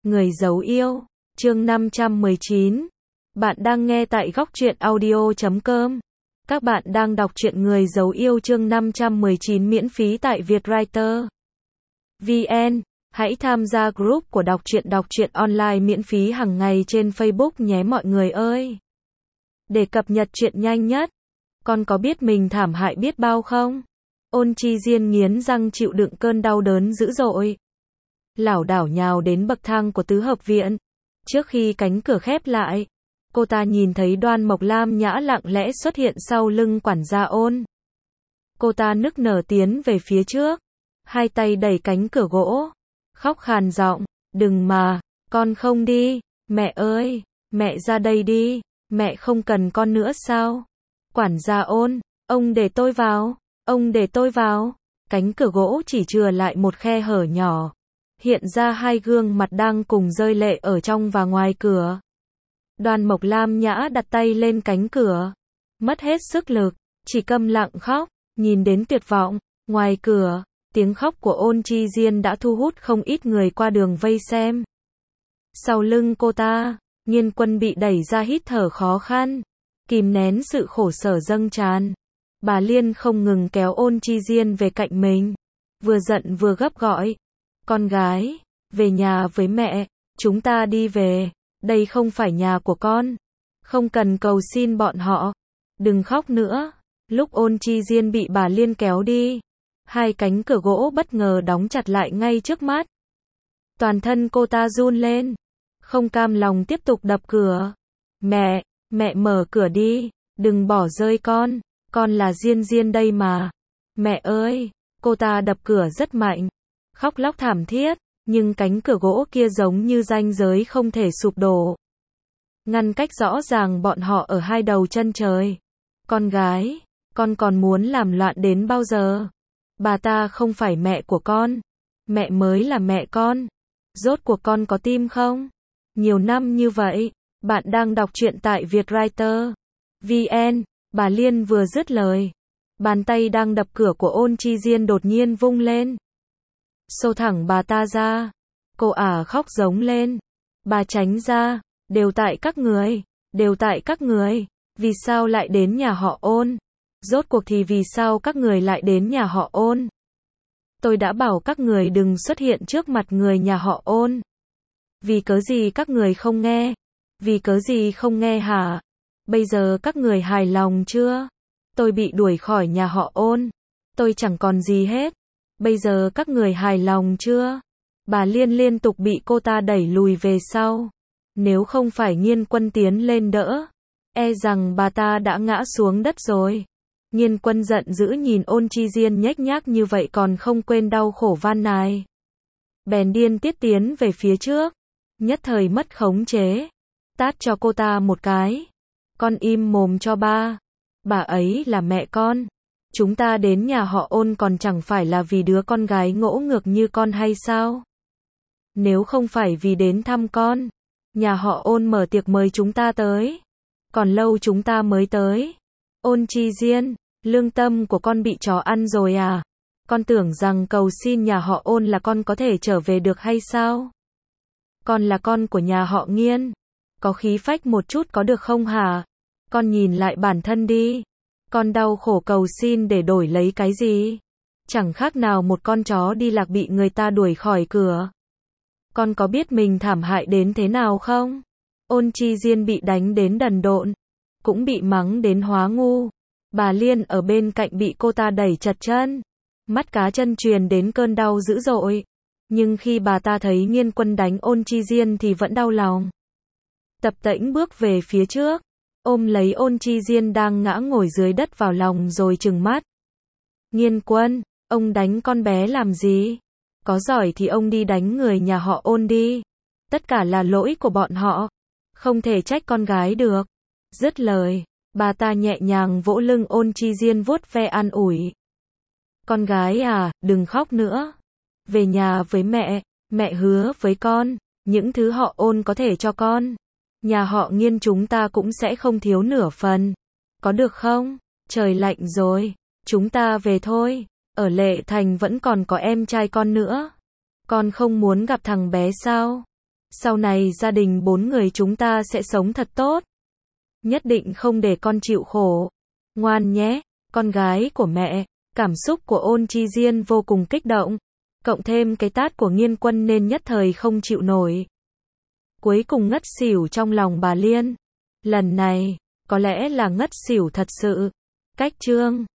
Người giấu yêu, chương 519. Bạn đang nghe tại góc truyện audio.com. Các bạn đang đọc truyện Người giấu yêu chương 519 miễn phí tại Vietwriter VN. Hãy tham gia group của đọc truyện online miễn phí hàng ngày trên Facebook nhé mọi người ơi. Để cập nhật truyện nhanh nhất. Con có biết mình thảm hại biết bao không? Ôn Chi Diên nghiến răng chịu đựng cơn đau đớn dữ dội. Lảo đảo nhào đến bậc thang của tứ hợp viện. Trước khi cánh cửa khép lại, cô ta nhìn thấy Đoan Mộc Lam Nhã lặng lẽ xuất hiện sau lưng quản gia Ôn. Cô ta nức nở tiến về phía trước, hai tay đẩy cánh cửa gỗ, khóc khàn giọng, "Đừng mà, con không đi, mẹ ơi, mẹ ra đây đi, mẹ không cần con nữa sao?" Quản gia Ôn, "Ông để tôi vào, ông để tôi vào." Cánh cửa gỗ chỉ chừa lại một khe hở nhỏ, hiện ra hai gương mặt đang cùng rơi lệ ở trong và ngoài cửa. Đoan Mộc Lam Nhã đặt tay lên cánh cửa, mất hết sức lực, chỉ câm lặng khóc, nhìn đến tuyệt vọng. Ngoài cửa, tiếng khóc của Ôn Chi Diên đã thu hút không ít người qua đường vây xem. Sau lưng cô ta, Nhiên Quân bị đẩy ra hít thở khó khăn, kìm nén sự khổ sở dâng tràn. Bà Liên không ngừng kéo Ôn Chi Diên về cạnh mình, vừa giận vừa gấp gọi, "Con gái, về nhà với mẹ, chúng ta đi về, đây không phải nhà của con, không cần cầu xin bọn họ, đừng khóc nữa." Lúc Ôn Chi Diên bị bà Liên kéo đi, hai cánh cửa gỗ bất ngờ đóng chặt lại ngay trước mắt. Toàn thân cô ta run lên, không cam lòng tiếp tục đập cửa. "Mẹ, mẹ mở cửa đi, đừng bỏ rơi con là Diên Diên đây mà. Mẹ ơi." Cô ta đập cửa rất mạnh, khóc lóc thảm thiết, nhưng cánh cửa gỗ kia giống như ranh giới không thể sụp đổ, ngăn cách rõ ràng bọn họ ở hai đầu chân trời. "Con gái, con còn muốn làm loạn đến bao giờ? Bà ta không phải mẹ của con, mẹ mới là mẹ con. Rốt cuộc con có tim không? Nhiều năm như vậy, bạn đang đọc truyện tại Vietwriter VN." Bà Liên vừa dứt lời, bàn tay đang đập cửa của Ôn Chi Diên đột nhiên vung lên, xô thẳng bà ta ra. Cô ả khóc giống lên, "Bà tránh ra, đều tại các người, đều tại các người, vì sao lại đến nhà họ Ôn? Rốt cuộc thì vì sao các người lại đến nhà họ Ôn? Tôi đã bảo các người đừng xuất hiện trước mặt người nhà họ Ôn. Vì cớ gì các người không nghe? Vì cớ gì không nghe hả? Bây giờ các người hài lòng chưa? Tôi bị đuổi khỏi nhà họ Ôn, tôi chẳng còn gì hết. Bây giờ các người hài lòng chưa?" Bà Liên liên tục bị cô ta đẩy lùi về sau. Nếu không phải Nhiên Quân tiến lên đỡ, e rằng bà ta đã ngã xuống đất rồi. Nhiên Quân giận dữ nhìn Ôn Chi Diên nhếch nhác như vậy còn không quên đau khổ van nài, bèn điên tiết tiến về phía trước, nhất thời mất khống chế, tát cho cô ta một cái. "Con im mồm cho ba. Bà ấy là mẹ con. Chúng ta đến nhà họ Ôn còn chẳng phải là vì đứa con gái ngỗ ngược như con hay sao? Nếu không phải vì đến thăm con, nhà họ Ôn mở tiệc mời chúng ta tới, còn lâu chúng ta mới tới." "Ôn Chi Diên, lương tâm của con bị chó ăn rồi à? Con tưởng rằng cầu xin nhà họ Ôn là con có thể trở về được hay sao? Con là con của nhà họ Nghiên, có khí phách một chút có được không hả? Con nhìn lại bản thân đi, con đau khổ cầu xin để đổi lấy cái gì? Chẳng khác nào một con chó đi lạc bị người ta đuổi khỏi cửa. Con có biết mình thảm hại đến thế nào không?" Ôn Chi Diên bị đánh đến đần độn, cũng bị mắng đến hóa ngu. Bà Liên ở bên cạnh bị cô ta đẩy chật chân, mắt cá chân truyền đến cơn đau dữ dội. Nhưng khi bà ta thấy Nhiên Quân đánh Ôn Chi Diên thì vẫn đau lòng. Tập tễnh bước về phía trước, ôm lấy Ôn Chi Diên đang ngã ngồi dưới đất vào lòng rồi trừng mắt. "Nhiên Quân, ông đánh con bé làm gì? Có giỏi thì ông đi đánh người nhà họ Ôn đi. Tất cả là lỗi của bọn họ, không thể trách con gái được." Dứt lời, bà ta nhẹ nhàng vỗ lưng Ôn Chi Diên vuốt ve an ủi. "Con gái à, đừng khóc nữa. Về nhà với mẹ hứa với con, những thứ họ Ôn có thể cho con, nhà họ Nghiên chúng ta cũng sẽ không thiếu nửa phần. Có được không? Trời lạnh rồi, chúng ta về thôi. Ở Lệ Thành vẫn còn có em trai con nữa. Con không muốn gặp thằng bé sao? Sau này gia đình 4 người chúng ta sẽ sống thật tốt. Nhất định không để con chịu khổ. Ngoan nhé, con gái của mẹ. Cảm xúc của Ôn Chi Diên vô cùng kích động. Cộng thêm cái tát của Nghiên Quân nên nhất thời không chịu nổi. Cuối cùng ngất xỉu trong lòng bà Liên. Lần này, có lẽ là ngất xỉu thật sự. Cách chương